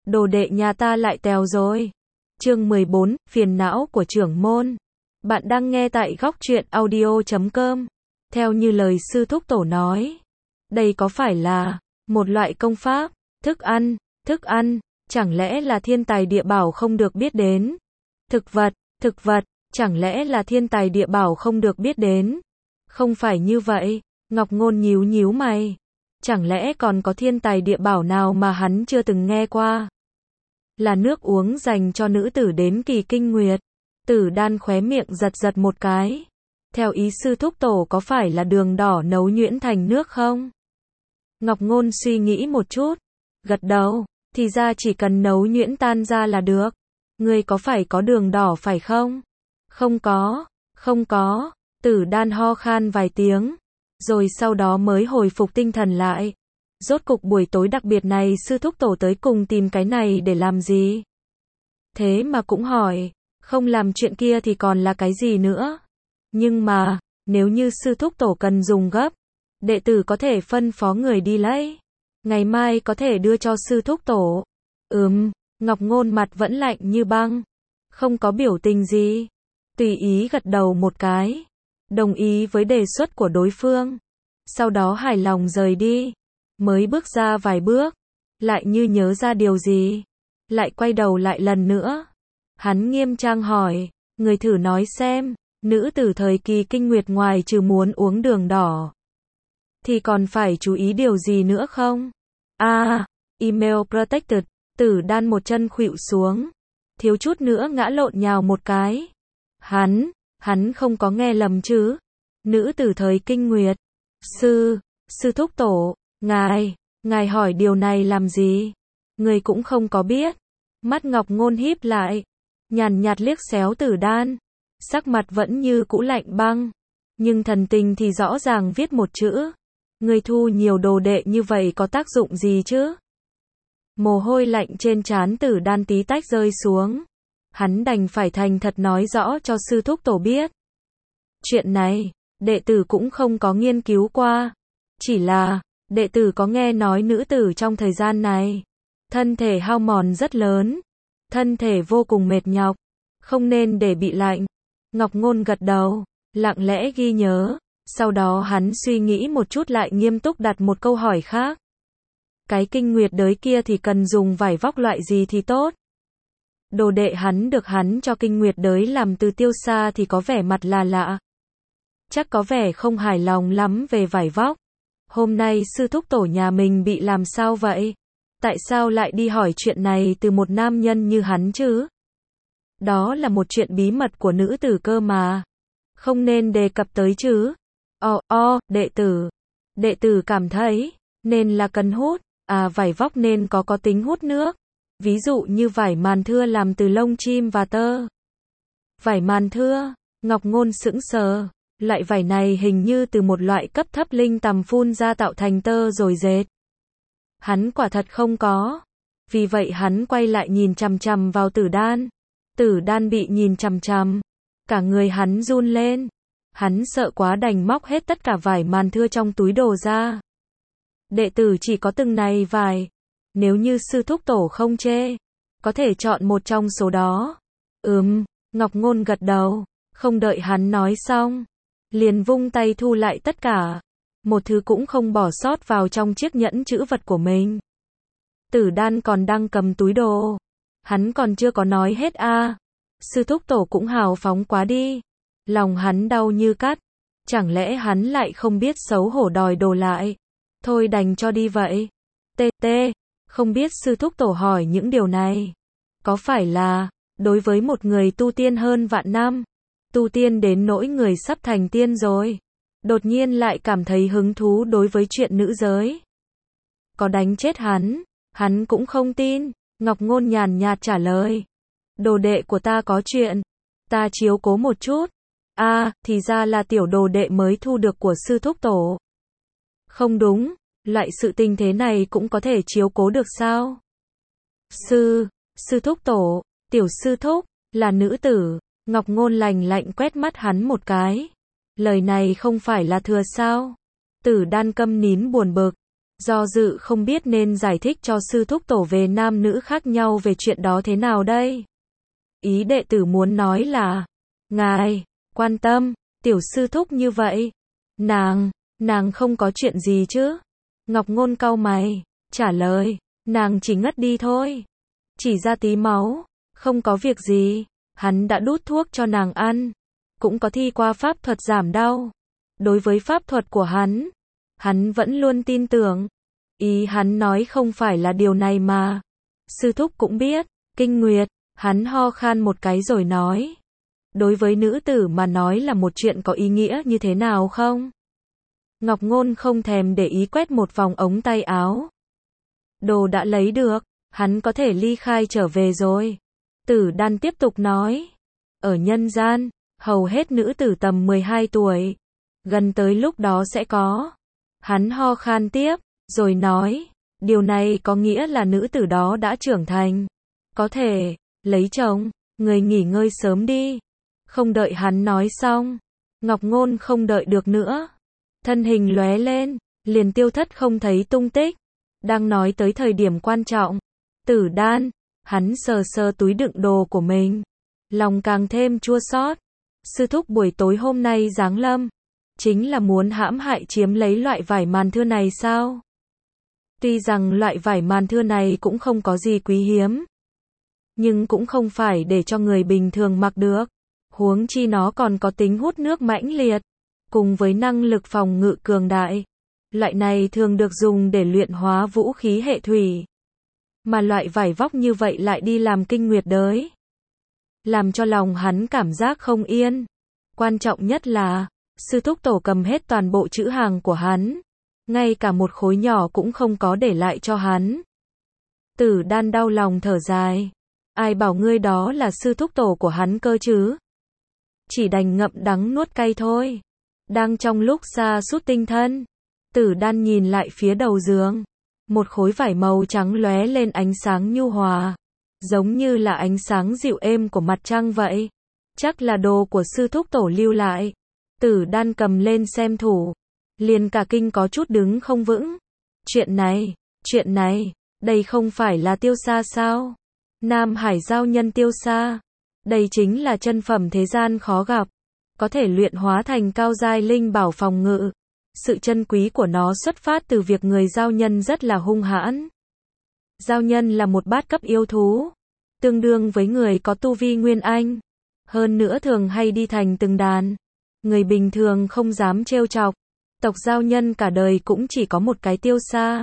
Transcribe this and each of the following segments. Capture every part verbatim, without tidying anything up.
đồ đệ nhà ta lại tèo rồi. Chương mười bốn, phiền não của trưởng môn. Bạn đang nghe tại góc truyện audio chấm com. Theo như lời sư thúc tổ nói, đây có phải là một loại công pháp, thức ăn, thức ăn, chẳng lẽ là thiên tài địa bảo không được biết đến? Thực vật, thực vật, chẳng lẽ là thiên tài địa bảo không được biết đến? Không phải như vậy, Ngọc Ngôn nhíu nhíu mày. Chẳng lẽ còn có thiên tài địa bảo nào mà hắn chưa từng nghe qua? Là nước uống dành cho nữ tử đến kỳ kinh nguyệt. Tử Đan khóe miệng giật giật một cái. Theo ý sư thúc tổ có phải là đường đỏ nấu nhuyễn thành nước không? Ngọc Ngôn suy nghĩ một chút, gật đầu, thì ra chỉ cần nấu nhuyễn tan ra là được. Ngươi có phải có đường đỏ phải không? Không có, không có. Tử Đan ho khan vài tiếng, rồi sau đó mới hồi phục tinh thần lại. Rốt cục buổi tối đặc biệt này sư thúc tổ tới cùng tìm cái này để làm gì? Thế mà cũng hỏi, không làm chuyện kia thì còn là cái gì nữa? Nhưng mà, nếu như sư thúc tổ cần dùng gấp, đệ tử có thể phân phó người đi lấy. Ngày mai có thể đưa cho sư thúc tổ. Ừm, Ngọc Ngôn mặt vẫn lạnh như băng, không có biểu tình gì, tùy ý gật đầu một cái, đồng ý với đề xuất của đối phương. Sau đó hài lòng rời đi, mới bước ra vài bước, lại như nhớ ra điều gì, lại quay đầu lại lần nữa. Hắn nghiêm trang hỏi, người thử nói xem, nữ tử thời kỳ kinh nguyệt ngoài trừ muốn uống đường đỏ, thì còn phải chú ý điều gì nữa không? À, email protected. Tử Đan một chân khuỵu xuống, thiếu chút nữa ngã lộn nhào một cái. Hắn, hắn không có nghe lầm chứ? Nữ tử thời kinh nguyệt. Sư, sư thúc tổ, ngài, ngài hỏi điều này làm gì? Người cũng không có biết. Mắt Ngọc Ngôn híp lại, nhàn nhạt liếc xéo Tử Đan, sắc mặt vẫn như cũ lạnh băng, nhưng thần tình thì rõ ràng viết một chữ. Người thu nhiều đồ đệ như vậy có tác dụng gì chứ? Mồ hôi lạnh trên trán Tử Đan tí tách rơi xuống. Hắn đành phải thành thật nói rõ cho sư thúc tổ biết. Chuyện này, đệ tử cũng không có nghiên cứu qua. Chỉ là, đệ tử có nghe nói nữ tử trong thời gian này, thân thể hao mòn rất lớn, thân thể vô cùng mệt nhọc, không nên để bị lạnh. Ngọc Ngôn gật đầu, lặng lẽ ghi nhớ. Sau đó hắn suy nghĩ một chút lại nghiêm túc đặt một câu hỏi khác. Cái kinh nguyệt đới kia thì cần dùng vải vóc loại gì thì tốt? Đồ đệ hắn được hắn cho kinh nguyệt đới làm từ tiêu sa thì có vẻ mặt là lạ. Chắc có vẻ không hài lòng lắm về vải vóc. Hôm nay sư thúc tổ nhà mình bị làm sao vậy? Tại sao lại đi hỏi chuyện này từ một nam nhân như hắn chứ? Đó là một chuyện bí mật của nữ tử cơ mà. Không nên đề cập tới chứ. Ồ, ồ, đệ tử. Đệ tử cảm thấy, nên là cần hút. À, vải vóc nên có có tính hút nước. Ví dụ như vải màn thưa làm từ lông chim và tơ. Vải màn thưa, Ngọc Ngôn sững sờ. Loại vải này hình như từ một loại cấp thấp linh tầm phun ra tạo thành tơ rồi dệt. Hắn quả thật không có. Vì vậy hắn quay lại nhìn chằm chằm vào Tử Đan. Tử Đan bị nhìn chằm chằm, cả người hắn run lên. Hắn sợ quá đành móc hết tất cả vải màn thưa trong túi đồ ra. Đệ tử chỉ có từng này vải. Nếu như sư thúc tổ không chê, có thể chọn một trong số đó. Ừm, Ngọc Ngôn gật đầu, không đợi hắn nói xong, liền vung tay thu lại tất cả. Một thứ cũng không bỏ sót vào trong chiếc nhẫn trữ vật của mình. Tử Đan còn đang cầm túi đồ. Hắn còn chưa có nói hết a. Sư thúc tổ cũng hào phóng quá đi. Lòng hắn đau như cắt. Chẳng lẽ hắn lại không biết xấu hổ đòi đồ lại? Thôi đành cho đi vậy. Tê tê, không biết sư thúc tổ hỏi những điều này. Có phải là, đối với một người tu tiên hơn vạn năm, tu tiên đến nỗi người sắp thành tiên rồi, đột nhiên lại cảm thấy hứng thú đối với chuyện nữ giới? Có đánh chết hắn, hắn cũng không tin. Ngọc Ngôn nhàn nhạt trả lời. Đồ đệ của ta có chuyện, ta chiếu cố một chút. À, thì ra là tiểu đồ đệ mới thu được của sư thúc tổ. Không đúng, loại sự tình thế này cũng có thể chiếu cố được sao? Sư, sư thúc tổ, tiểu sư thúc, là nữ tử. Ngọc Ngôn lành lạnh quét mắt hắn một cái. Lời này không phải là thừa sao? Tử Đan câm nín buồn bực. Do dự không biết nên giải thích cho sư thúc tổ về nam nữ khác nhau về chuyện đó thế nào đây. Ý đệ tử muốn nói là, ngài, quan tâm, tiểu sư thúc như vậy. Nàng, nàng không có chuyện gì chứ? Ngọc Ngôn cau mày, trả lời, nàng chỉ ngất đi thôi. Chỉ ra tí máu, không có việc gì, hắn đã đút thuốc cho nàng ăn, cũng có thi qua pháp thuật giảm đau. Đối với pháp thuật của hắn, hắn vẫn luôn tin tưởng. Ý hắn nói không phải là điều này mà. Sư thúc cũng biết, kinh nguyệt, hắn ho khan một cái rồi nói. Đối với nữ tử mà nói là một chuyện có ý nghĩa như thế nào không? Ngọc Ngôn không thèm để ý quét một vòng ống tay áo. Đồ đã lấy được, hắn có thể ly khai trở về rồi. Tử Đan tiếp tục nói. Ở nhân gian, hầu hết nữ tử tầm mười hai tuổi. Gần tới lúc đó sẽ có. Hắn ho khan tiếp, rồi nói. Điều này có nghĩa là nữ tử đó đã trưởng thành. Có thể, lấy chồng, người nghỉ ngơi sớm đi. Không đợi hắn nói xong. Ngọc Ngôn không đợi được nữa. Thân hình lóe lên, liền tiêu thất không thấy tung tích. Đang nói tới thời điểm quan trọng. Tử Đan, hắn sờ sờ túi đựng đồ của mình. Lòng càng thêm chua xót. Sư thúc buổi tối hôm nay giáng lâm. Chính là muốn hãm hại chiếm lấy loại vải màn thưa này sao? Tuy rằng loại vải màn thưa này cũng không có gì quý hiếm. Nhưng cũng không phải để cho người bình thường mặc được. Huống chi nó còn có tính hút nước mãnh liệt. Cùng với năng lực phòng ngự cường đại. Loại này thường được dùng để luyện hóa vũ khí hệ thủy. Mà loại vải vóc như vậy lại đi làm kinh nguyệt đới. Làm cho lòng hắn cảm giác không yên. Quan trọng nhất là, sư thúc tổ cầm hết toàn bộ chữ hàng của hắn. Ngay cả một khối nhỏ cũng không có để lại cho hắn. Tử Đan đau lòng thở dài. Ai bảo ngươi đó là sư thúc tổ của hắn cơ chứ? Chỉ đành ngậm đắng nuốt cay thôi. Đang trong lúc sa sút tinh thần, Tử Đan nhìn lại phía đầu giường. Một khối vải màu trắng lóe lên ánh sáng nhu hòa. Giống như là ánh sáng dịu êm của mặt trăng vậy. Chắc là đồ của sư thúc tổ lưu lại. Tử Đan cầm lên xem thủ. Liền cả kinh có chút đứng không vững. Chuyện này, chuyện này, đây không phải là Tiêu Sa sao? Nam Hải giao nhân Tiêu Sa. Đây chính là chân phẩm thế gian khó gặp. Có thể luyện hóa thành cao giai linh bảo phòng ngự. Sự chân quý của nó xuất phát từ việc người giao nhân rất là hung hãn. Giao nhân là một bát cấp yêu thú. Tương đương với người có tu vi nguyên anh. Hơn nữa thường hay đi thành từng đàn. Người bình thường không dám trêu chọc. Tộc giao nhân cả đời cũng chỉ có một cái Tiêu Sa.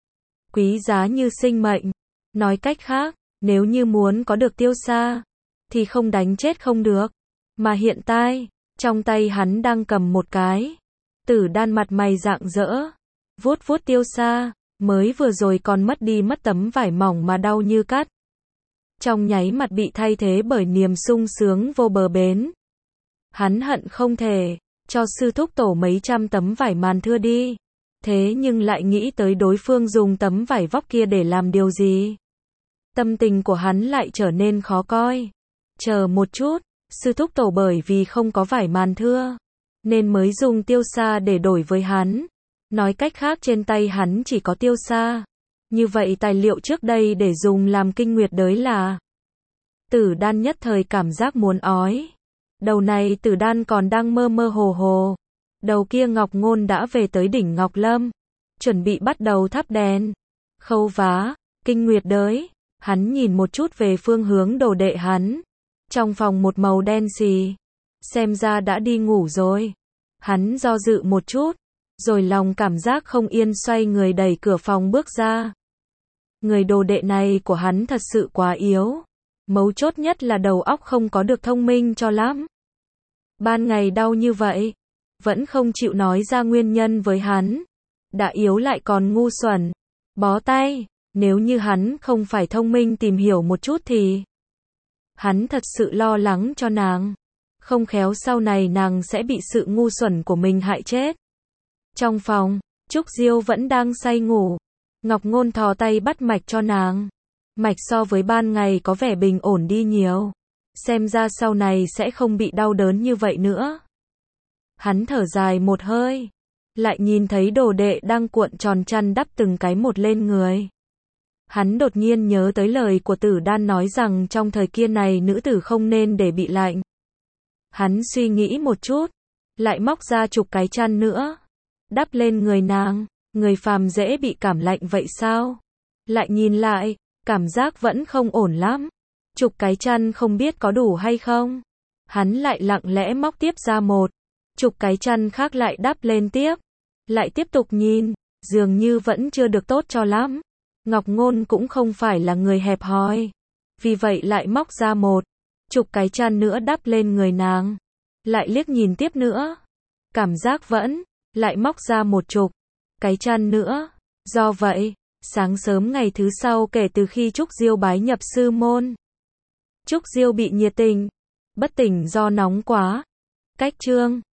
Quý giá như sinh mệnh. Nói cách khác, nếu như muốn có được Tiêu Sa, thì không đánh chết không được. Mà hiện tại, trong tay hắn đang cầm một cái. Tử Đan mặt mày rạng rỡ. Vuốt vuốt Tiêu Sa, mới vừa rồi còn mất đi mất tấm vải mỏng mà đau như cắt. Trong nháy mặt bị thay thế bởi niềm sung sướng vô bờ bến. Hắn hận không thể cho sư thúc tổ mấy trăm tấm vải màn thưa đi. Thế nhưng lại nghĩ tới đối phương dùng tấm vải vóc kia để làm điều gì. Tâm tình của hắn lại trở nên khó coi. Chờ một chút, sư thúc tổ bởi vì không có vải màn thưa, nên mới dùng Tiêu Sa để đổi với hắn. Nói cách khác trên tay hắn chỉ có Tiêu Sa. Như vậy tài liệu trước đây để dùng làm kinh nguyệt đới là... Tử Đan nhất thời cảm giác muốn ói. Đầu này Tử Đan còn đang mơ mơ hồ hồ. Đầu kia Ngọc Ngôn đã về tới đỉnh Ngọc Lâm. Chuẩn bị bắt đầu thắp đèn. Khâu vá, kinh nguyệt đới. Hắn nhìn một chút về phương hướng đồ đệ hắn. Trong phòng một màu đen xì. Xem ra đã đi ngủ rồi. Hắn do dự một chút. Rồi lòng cảm giác không yên xoay người đẩy cửa phòng bước ra. Người đồ đệ này của hắn thật sự quá yếu. Mấu chốt nhất là đầu óc không có được thông minh cho lắm. Ban ngày đau như vậy, vẫn không chịu nói ra nguyên nhân với hắn. Đã yếu lại còn ngu xuẩn. Bó tay, nếu như hắn không phải thông minh tìm hiểu một chút thì... Hắn thật sự lo lắng cho nàng. Không khéo sau này nàng sẽ bị sự ngu xuẩn của mình hại chết. Trong phòng, Trúc Diêu vẫn đang say ngủ. Ngọc Ngôn thò tay bắt mạch cho nàng. Mạch so với ban ngày có vẻ bình ổn đi nhiều. Xem ra sau này sẽ không bị đau đớn như vậy nữa. Hắn thở dài một hơi. lại nhìn thấy đồ đệ đang cuộn tròn chăn đắp từng cái một lên người. Hắn đột nhiên nhớ tới lời của Tử Đan nói rằng trong thời kia này nữ tử không nên để bị lạnh. Hắn suy nghĩ một chút, lại móc ra chục cái chăn nữa, đắp lên người nàng. Người phàm dễ bị cảm lạnh vậy sao? Lại nhìn lại, cảm giác vẫn không ổn lắm. Chục cái chăn không biết có đủ hay không? Hắn lại lặng lẽ móc tiếp ra một chục cái chăn khác lại đắp lên tiếp. Lại tiếp tục nhìn, dường như vẫn chưa được tốt cho lắm. Ngọc Ngôn cũng không phải là người hẹp hòi. Vì vậy lại móc ra một chục cái chăn nữa đắp lên người nàng. Lại liếc nhìn tiếp nữa. Cảm giác vẫn, lại móc ra một chục cái chăn nữa. Do vậy, sáng sớm ngày thứ sau kể từ khi Trúc Diêu bái nhập sư môn, Trúc Diêu bị nhiệt tình, bất tỉnh do nóng quá. Cách chương